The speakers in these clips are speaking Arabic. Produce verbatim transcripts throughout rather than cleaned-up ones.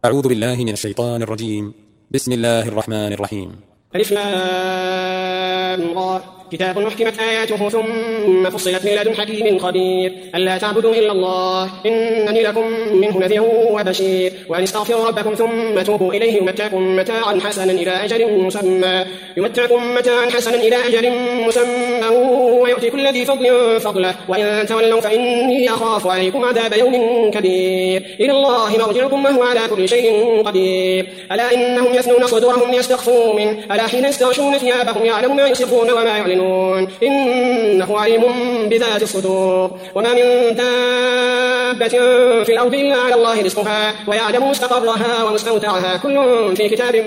أعوذ بالله من الشيطان الرجيم. بسم الله الرحمن الرحيم. ألف لام را كتاب محكمت آياته ثم فصلت من لدن حكيم خبير ألا تعبدوا إلا الله إنني لكم منه نذير وبشير وأن استغفروا ربكم ثم توبوا إليه يمتعكم متاعا حسنا إلى أجل مسمى يمتعكم متاعا حسنا إلى أجل مسمى ويؤتي كل ذي فضل فضله وإن تولوا فإني أخاف عليكم عذاب يوم كبير إلى الله مرجعكم وهو على كل شيء قدير ألا إنهم يثنون صدورهم ليستخفوا منه ألا حين يستغشون ثيابهم يعلم ما يسرون وما يعلنون إنه عليم بذات الصدور وما من دابة في الأرض إلا على الله رزقها ويعلم مستقرها ومستودعها كل في كتاب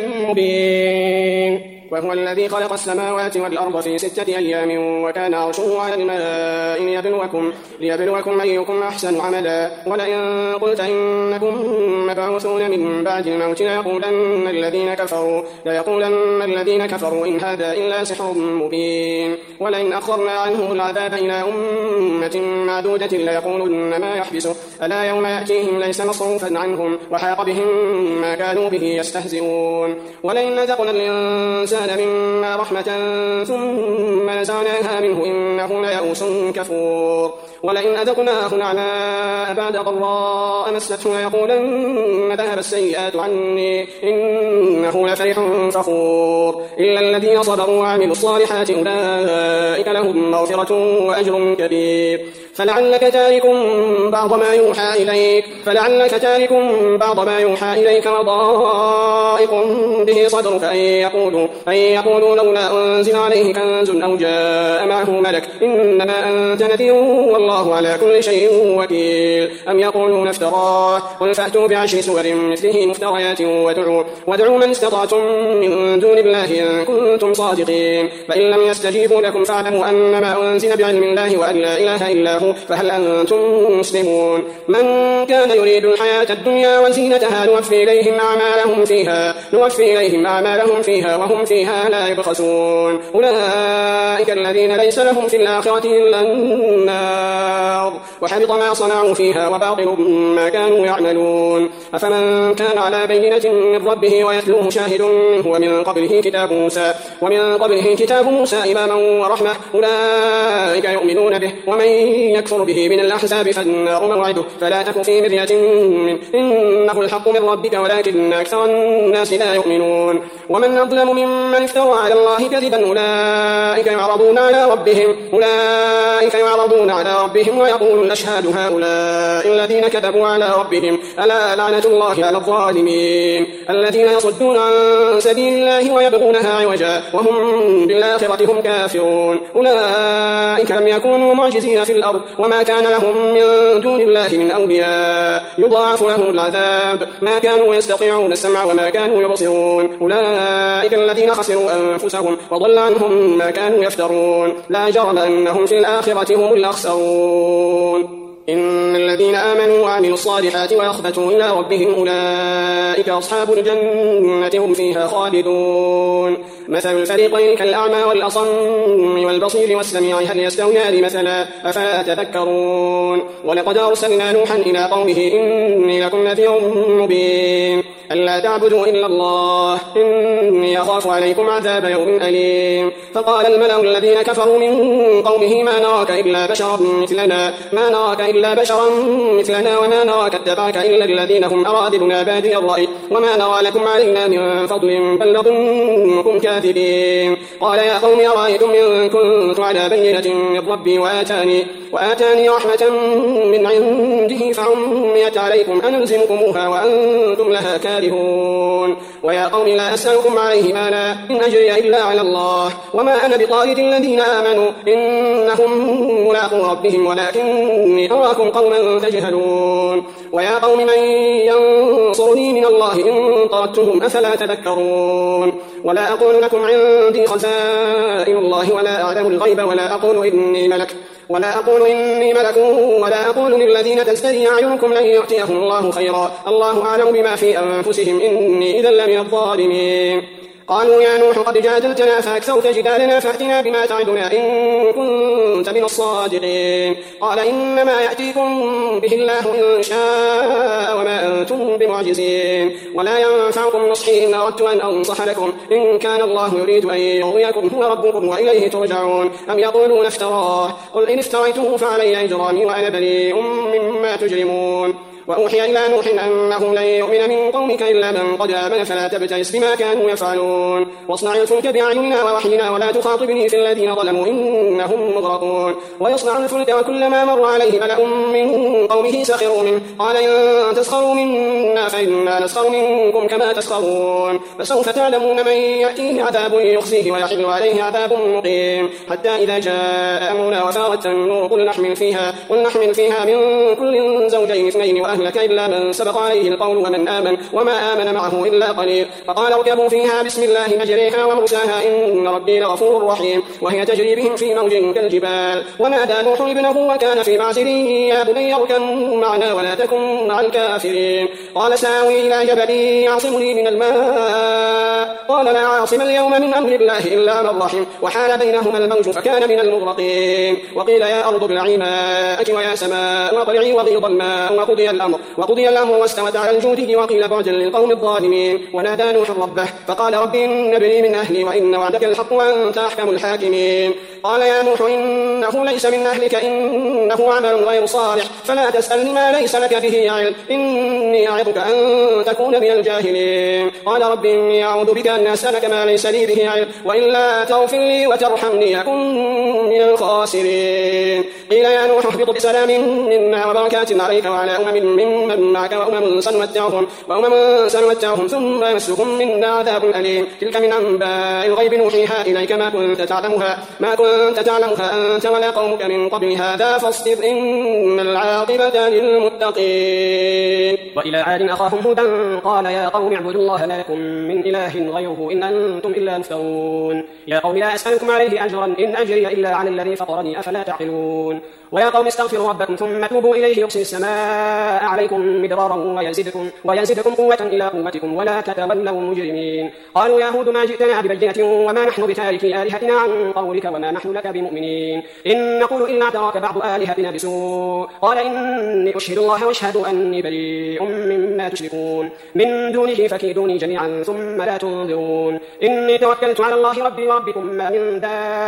مبين. وهو الذي خلق السماوات والأرض في ستة أيام وكان عرشه على الماء ليبلوكم, ليبلوكم أيكم أحسن عملا ولئن قلت إنكم مبعوثون من بعد الموت ليقولن الذين كفروا, ليقولن الذين كفروا إن هذا إلا سحر مبين ولئن أخرنا عنه العذاب إلى أمة معدودة ليقولن ما يحبسه ألا يوم يأتيهم ليس مصروفا عنهم وحاق بهم ما كانوا به يستهزئون ولئن ذقنا الإنسان مما رحمة ثم نزعناها منه إنه ليئوس كفور ولئن أذقناه نعماء بعد ضراء مسته ليقولن ذهب السيئات عني إنه لفرح فخور إلا الذين صبروا وعملوا الصالحات أولئك لهم مغفرة وأجر كبير فلعلك تارك بعض ما يوحى إليك فلعلك تارك بعض ما يوحى إليك وضائق به صدرك أن يقولوا, أن يقولوا لولا أنزل عليه كنز أو جاء معه ملك إنما أنت نذير والله على كل شيء وكيل أم يقولون افتراه قل فأتوا بعشر سور مثله مفتريات وادعوا, وادعوا من استطعتم من دون الله إن كنتم صادقين فإن لم يستجيبوا لكم فاعلموا أنما أنزل بعلم الله وأن لا إله إلا هو فهل أنتم مسلمون من كان يريد الحياة الدنيا وزينتها نوفي إليهم أعمالهم فيها, نوفي إليهم أعمالهم فيها وهم فيها لا يبخسون أولئك الذين ليس لهم في الآخرة إلا النار وحبط ما صنعوا فيها وباطل ما كانوا يعملون أفمن كان على بينة من ربه ويتلوه شاهد منه ومن قبله كتاب موسى, ومن قبله كتاب موسى إماما ورحمة أولئك يؤمنون به ومن يكفر به من الأحزاب فالنار موعده فلا تك في مرية منه إنه الحق من ربك ولكن أكثر الناس لا يؤمنون ومن أظلم ممن افترى على الله كذبا أولئك يعرضون على ربهم أولئك يعرضون على ربهم ويقول أشهاد هؤلاء الذين كذبوا على ربهم ألا لعنة الله على الظالمين الذين يصدون عن سبيل الله ويبغونها عوجا وهم بالآخرة هم كافرون أولئك لم يكونوا معجزين في الأرض وما كان لهم من دون الله من أولياء يضاعف لهم العذاب ما كانوا يستطيعون السمع وما كانوا يبصرون أولئك الذين خسروا أنفسهم وضل عنهم ما كانوا يفترون لا جرم أنهم في الآخرة هم الأخسرون إن الذين آمنوا وعملوا الصالحات ويخبتوا إلى ربهم أولئك أصحاب الجنة هم فيها خالدون مثل الفريقين كالأعمى والأصم والبصير والسميع هل يستويان مثلا أفلا تذكرون ولقد أرسلنا نوحا إلى قومه إني لكم نذير مبين ألا تعبدوا إلا الله إني أخاف عليكم عذاب يوم أليم فقال الملأ الذين كفروا من قومه ما نراك إلا بشرا مثلنا ما نراك إلا بشرا مثلنا وما نراك اتبعك إلا الذين هم أرادلنا بادي الرأي وما نرى لكم علينا من فضل بل نظنكم كاذبين قال يا قوم أرأيتم إن كنت على بينة من ربي وآتاني, وآتاني رحمة من عنده فعميت عليكم أنلزمكموها وأنتم لها كارهون ويا قوم لا أسألكم عليه مالا إن أجري إلا على الله وما أنا بطارد الذين آمنوا إنهم ملاقو ربهم ولكني أراكم قوما تجهلون ويا قوم من ينصرني من الله إن طردتهم أفلا تذكرون ولا أقول لكم عندي خزائن الله ولا أعلم الغيب ولا أقول إني ملك ولا أقول إني ملك ولا أقول للذين تزدري أعينكم لن يؤتيهم الله خيرا الله أعلم بما في أنفسهم إني إذا لمن الظالمين قالوا يا نوح قد جادلتنا فأكثرت جدالنا فأتنا بما تعدنا إن كنت من الصادقين. قال إنما يأتيكم به الله إن شاء وما أنتم بمعجزين ولا ينفعكم نصحي إن أردت أن أنصح لكم إن كان الله يريد أن يغويكم هو ربكم وإليه ترجعون أم يقولون افتراه قل إن افتريته فعلي إجرامي وأنا بريء مما تجرمون. وأوحي إلى نوح أنه لن يؤمن من قومك إلا من قد آمن فلا تبتئس بما كانوا يفعلون واصنع الفلك بأعيننا ووحينا ولا تخاطبني في الذين ظلموا إنهم مغرقون. ويصنع الفلك وكلما مر عليه ملأ من قومه سخروا منه قال إن تسخروا منا فإنا نسخر منكم كما تسخرون فسوف تعلمون من يأتيه عذاب يخزيه ويحل عليه عذاب مقيم. حتى إذا جاء أمرنا وفارت النور قل نحمل فيها, قل نحمل فيها من كل زوجين اثنين أهلك إلا من سبق عليه القول ومن آمن وما آمن معه إلا قليل. فقال اركبوا فيها بسم الله مجريها ومرساها إن ربي لغفور رحيم. وهي تجري بهم في موج كالجبال. ونادى نوح ابنه وكان في معزل يا بني اركب معنا ولا تكن مع الكافرين. قال سآوي إلى جبل يعصمني من الماء قال لا عاصم اليوم من أمر الله إلا من رحم وحال بينهما الموج فكان من المغرقين. وقيل يا أرض ابلعي ماءك ويا سماء واقلعي وغيض الماء وقضي الأمر وقضي الأمر واستوت على الجود وقيل بعدا للقوم الظالمين. ونادى نوح ربه فقال رب إن ابني من أهلي وإن وعدك الحق وأنت أحكم الحاكمين. قال يا نوح إنه ليس من أهلك إنه عمل غير صالح فلا تسألني ما ليس لك به علم إني أعظك أن تكون من الجاهلين. قال رب إني أعوذ بك أن أسألك ما ليس لي به علم وإلا تغفر لي وترحمني أكن من الخاسرين. قيل يا نوح اهبط بسلام منا وبركات عليك وعلى أمم ممن معك وأمم سنمتعهم, وأمم سنمتعهم ثم يمسهم منا عذاب أليم. تلك من أنباء الغيب نوحيها إليك ما كنت تعلمها ما كنت تعلمها أنت ولا قومك من قبل هذا فاصبر إن العاقبة للمتقين. وإلى عاد أخاهم هودا قال يا قوم اعبدوا الله ما لكم من إله غيره إن أنتم إلا مفترون. يا قوم لا أسألكم عليه أجرا إن أجري إلا على الذي فطرني أفلا تعقلون. ويا قوم استغفروا ربكم ثم توبوا إليه يرسل السماء عليكم مدرارا ويزدكم, ويزدكم قوة إلى قوتكم ولا تتولوا مجرمين. قالوا يا هود ما جئتنا ببينة وما نحن بتاركي آلهتنا عن قولك وما نحن لك بمؤمنين إن نقول إلا اعتراك بعض آلهتنا بسوء. قال إني أشهد الله واشهد أني بريء مما تشركون من دونه فكيدوني جميعا ثم لا تنظرون. إني توكلت على الله ربي وربكم ما من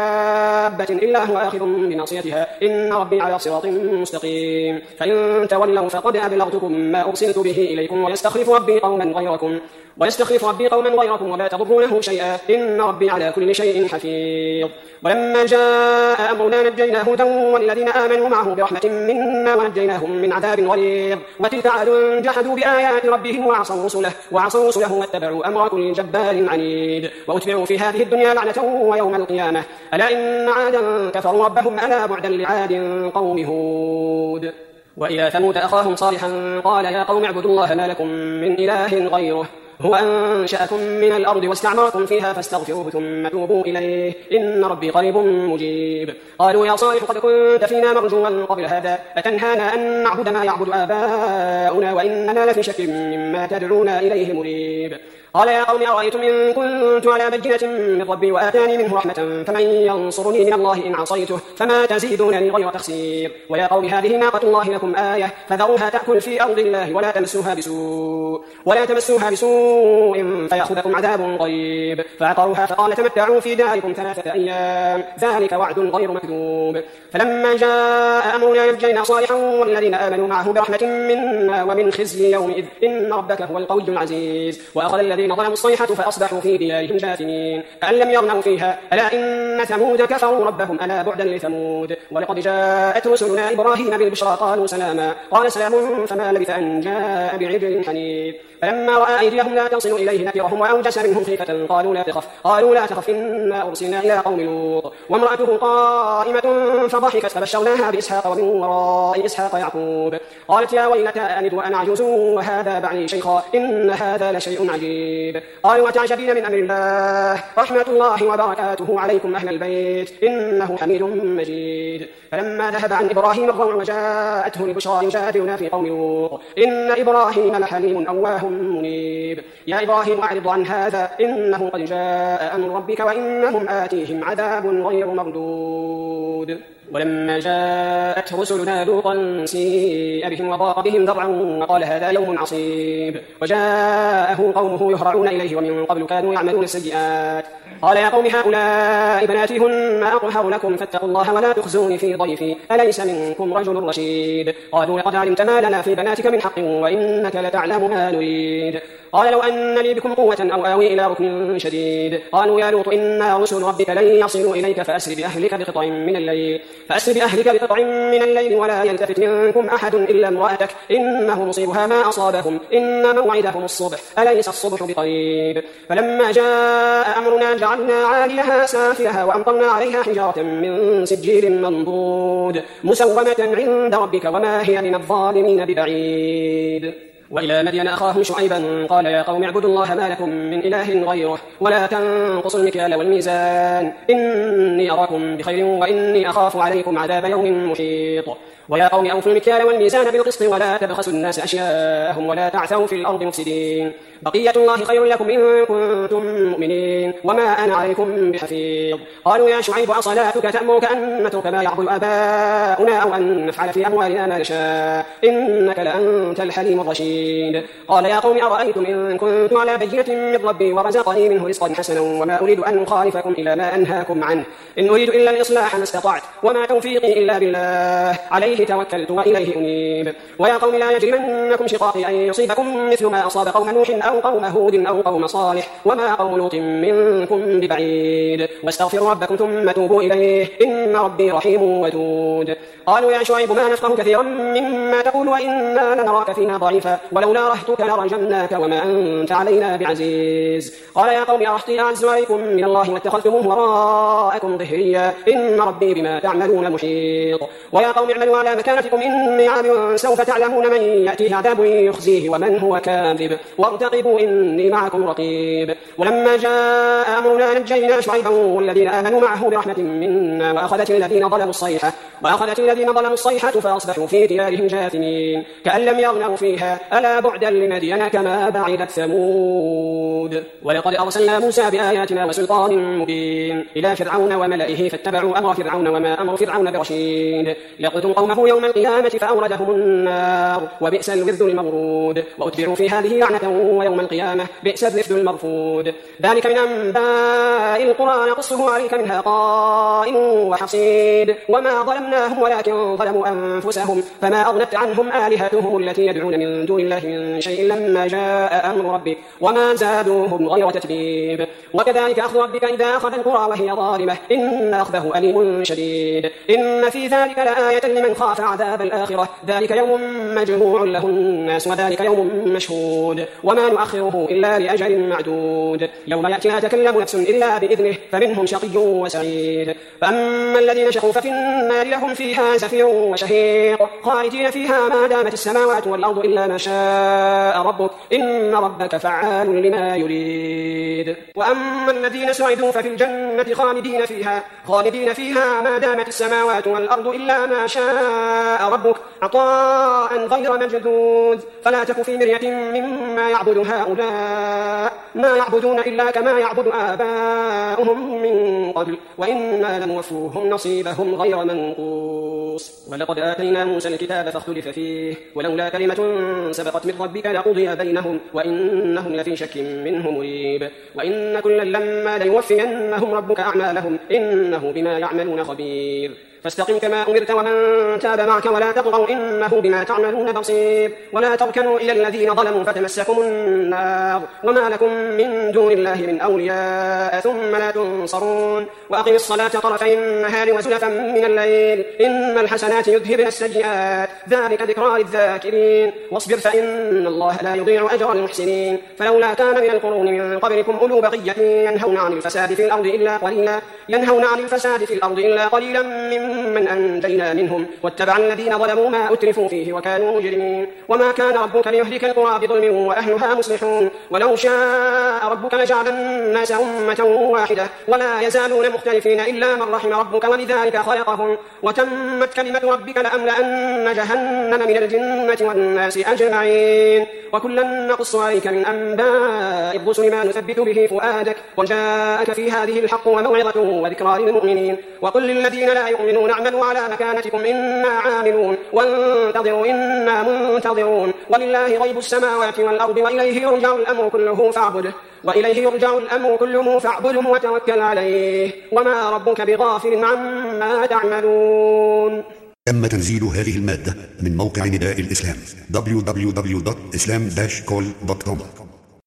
دابة إلا هو آخذ بناصيتها إن ربي على صراط مستقيم. فإن تولوا فقد أبلغتكم ما أرسلت به إليكم ويستخلف ربي قوما غيركم ويستخلف ربي قوما غيركم ولا تضرونه شيئا إن ربي على كل شيء حفيظ. ولما جاء أمرنا نجينا هودا والذين آمنوا معه برحمة منا ونجيناهم من عذاب غليظ. وتلك عاد جحدوا بآيات ربهم وعصوا رسله وعصوا رسله واتبعوا أمر كل جبار عنيد وأتبعوا في هذه الدنيا لعنة ويوم القيامة ألا إن عادا كفروا ربهم ألا بعدا لعاد قوم هود. وإلى ثمود أخاهم صالحا قال يا قوم اعبدوا الله ما لكم من إله غيره هو أنشأكم من الأرض واستعمركم فيها فاستغفروه ثم توبوا إليه إن ربي قريب مجيب. قالوا يا صالح قد كنت فينا مرجوا قبل هذا أتنهانا أن نعبد ما يعبد آباؤنا وإننا لفي شك مما تدعونا إليه مريب. قال يا قوم أرأيتم إن كنت على بينة من ربي وآتاني منه رحمة فمن ينصرني من الله إن عصيته فما تزيدونني غير تخسير. ويا قوم هذه ناقة الله لكم آية فذروها تأكل في أرض الله ولا تمسوها بسوء ولا تمسوها بسوء فيأخذكم عذاب قريب. فعقروها فقال تمتعوا في داركم ثلاثة أيام ذلك وعد غير مكذوب. فلما جاء أمرنا نجينا صالحا والذين آمنوا معه برحمة منا ومن خزي يومئذ إن ربك هو القوي العزيز. وأخذ الذين ظلموا الصيحة فأصبحوا في ديارهم جاثمين كأن لم يغنوا فيها ألا إن ثمود كفروا ربهم ألا بعدا لثمود. ولقد جاءت رسلنا إبراهيم بالبشرى قالوا سلاما قال سلام فما لبث أن جاء بعجل حنيذ. فلما رأى أيديهم لا تصل إليه نكرهم وأوجس منهم خيفة قالوا لا تخف قالوا لا تخف إنا أرسلنا إلى قوم لوط وامرأته قائمة فضحكت فبشرناها بإسحاق ومن وراء إسحاق يعقوب. قالت يا ويلتى ألد وأنا عجوز وهذا بعلي شيخا إن هذا لشيء عجيب. قالوا وتعجبين من أمر الله رحمة الله وبركاته عليكم أهل البيت إنه حميد مجيد. فلما ذهب عن إبراهيم الروع وجاءته البشرى يجادلنا في قوم لوط إن إبراهيم لحليم أواه لهم منيب يا إبراهيم أعرض عن هذا إنه قد جاء أمر ربك وإنهم آتيهم عذاب غير مردود ولما جاءت رسلنا لوطا سيء بهم وضاق بهم ذرعا وقال هذا يوم عصيب وجاءه قومه يهرعون إليه ومن قبل كانوا يعملون السيئات قال يا قوم هؤلاء بناتي هن أطهر لكم فاتقوا الله ولا تخزوني في ضيفي أليس منكم رجل رشيد قالوا لقد علمت ما لنا في بناتك من حق وإنك لتعلم ما نريد قال لو أن لي بكم قوة أو آوي إلى ركن شديد قالوا يا لوط إنا رسل ربك لن يصلوا إليك فأسر بأهلك بقطع من الليل فأسر بأهلك بقطع من الليل ولا يلتفت منكم أحد إلا امرأتك إنه مصيبها ما أصابهم إن موعدهم الصبح أليس الصبح بقريب فلما جاء أمرنا جعلنا عاليها سافلها وأمطرنا عليها حجارة من سجيل منضود مسومة عند ربك وما هي من الظالمين ببعيد وإلى مدين أخاهم شعيبا قال يا قوم اعبدوا الله ما لكم من إله غيره ولا تنقصوا المكيال والميزان إني أراكم بخير وإني أخاف عليكم عذاب يوم محيط ويا قوم أوفوا المكيال والميزان بالقسط ولا تبخسوا الناس أشياءهم ولا تعثوا في الأرض مفسدين بقية الله خير لكم إن كنتم مؤمنين وما أنا عليكم بحفيظ قالوا يا شعيب أصلاتك تأمرك أن نترك ما يعبد آباؤنا أو أن نفعل في أموالنا ما نشاء إنك لأنت الحليم الرشيد قال يا قوم أرأيتم إن كنت على بينة من ربي ورزقني منه رزقا حسنا وما أريد أن أخالفكم إلى ما أنهاكم عنه إن أريد إلا الإصلاح ما استطعت وما توفيقي إلا بالله عليه توكلت وإليه أنيب ويا قوم لا يجرمنكم شقاقي أن يصيبكم مثل ما أصاب قوم نوح أو قوم هود أو قوم صالح وما قوم لوط منكم ببعيد واستغفروا ربكم ثم توبوا إليه إن ربي رحيم ودود قالوا يا شعيب ما نفقه كثيرا مما تقول وإنا لنراك فينا ضعيفا ولولا رهتك لرجمناك وما أنت علينا بعزيز قال يا قوم أرهطي أعز عليكم من الله واتخذتموه وراءكم ظهريا إن ربي بما تعملون محيط ويا قوم اعملوا على مكانتكم إني عامل سوف تعلمون من يأتيه عذاب يخزيه ومن هو كاذب وارتقبوا إني معكم رقيب ولما جاء أمرنا نجينا شعيبا والذين آمنوا معه برحمة منا وأخذت الذين ظلموا الصيحة وأخذت الذين ظلموا الصيحة فأصبحوا في ديارهم جاثمين كأن لم يغنوا فيها ألا بعدا لمدين كما بعدت ثمود ولقد أرسلنا موسى بآياتنا وسلطان مبين إلى فرعون وملئه فاتبعوا أمر فرعون وما أمر فرعون برشيد يقتل قومه يوم القيامة فأوردهم النار وبئس الورد المورود وأتبعوا في هذه لعنة ويوم القيامة بئس الرفد المرفود ذلك من أنباء القرى نقصه عليك منها قائم وحصيد وما ظلمناهم ولكن ظلموا أنفسهم فما أغنت عنهم آلهتهم التي يدعون من دون الله من شيء لما جاء أمر ربك وما زادوهم غير تتبيب وكذلك أخذ ربك إذا أخذ القرى وهي ظالمة إن أخذه أليم شديد إن في ذلك لآية لمن خاف عذاب الآخرة ذلك يوم مجموع له الناس وذلك يوم مشهود وما نؤخره إلا لأجل معدود يوم يأتي لا تكلم نفس إلا بإذنه فمنهم شقي وسعيد فأما الذين شقوا ففي النار لهم فيها زفير وشهيق خالدين فيها ما دامت السماوات والأرض إلا ما شاء ربك إن ربك فعال لما يريد وأما الذين سعدوا ففي الجنة خالدين فيها خالدين فيها ما دامت السماوات والأرض إلا ما شاء ربك عطاء غير مجدود فلا تك في مرية مما يعبد هؤلاء ما يعبدون إلا كما يعبد آباؤهم من قبل وإنا لموفوهم نصيبهم غير منقوص ولقد آتينا موسى الكتاب فاختلف فيه ولولا كلمة سبقت من ربك لقضي بينهم وإنهم لفي شك منه مريب وإن كلا لما ليوفينهم ربك أعمالهم إنه بما يعملون خبير فاستقم كما أمرت ومن تاب معك ولا تطغوا إنه بما تعملون بصير ولا تركنوا إلى الذين ظلموا فتمسكم النار وما لكم من دون الله من أولياء ثم لا تنصرون وأقم الصلاة طرفي النهار وزلفا من الليل إن الحسنات يذهبن السيئات ذلك ذكرى للذاكرين واصبر فإن الله لا يضيع أجر المحسنين فلولا كان من القرون من قبلكم أولو بقية ينهون عن الفساد في الأرض إلا قليلا ينهون عن الفساد في الأرض إلا قليلا من من أنجينا منهم واتبع الذين ظلموا ما أترفوا فيه وكانوا مجرمين وما كان ربك ليهلك القرى بظلم وأهلها مصلحون ولو شاء ربك لجعل الناس أمة واحدة ولا يزالون مختلفين إلا من رحم ربك ولذلك خلقهم وتمت كلمة ربك لأملأن جهنم جهنم من الجنة والناس أجمعين وكلا نقص عليك من أنباء الرسل ما نثبت به فؤادك وجاءك في هذه الحق وموعظة وذكرى للمؤمنين وقل للذين لا يؤمنون اعملوا على مكانتكم إنا عاملون وانتظروا إنا منتظرون ولله غيب السماوات والأرض وإليه يرجع الأمر كله فاعبده وإليه يرجع الأمر كله فاعبده وتوكل عليه وما ربك بغافل عما تعملون. تم تنزيل هذه المادة من موقع نداء الإسلام دبليو دبليو دبليو دوت إسلام داش كول دوت كوم.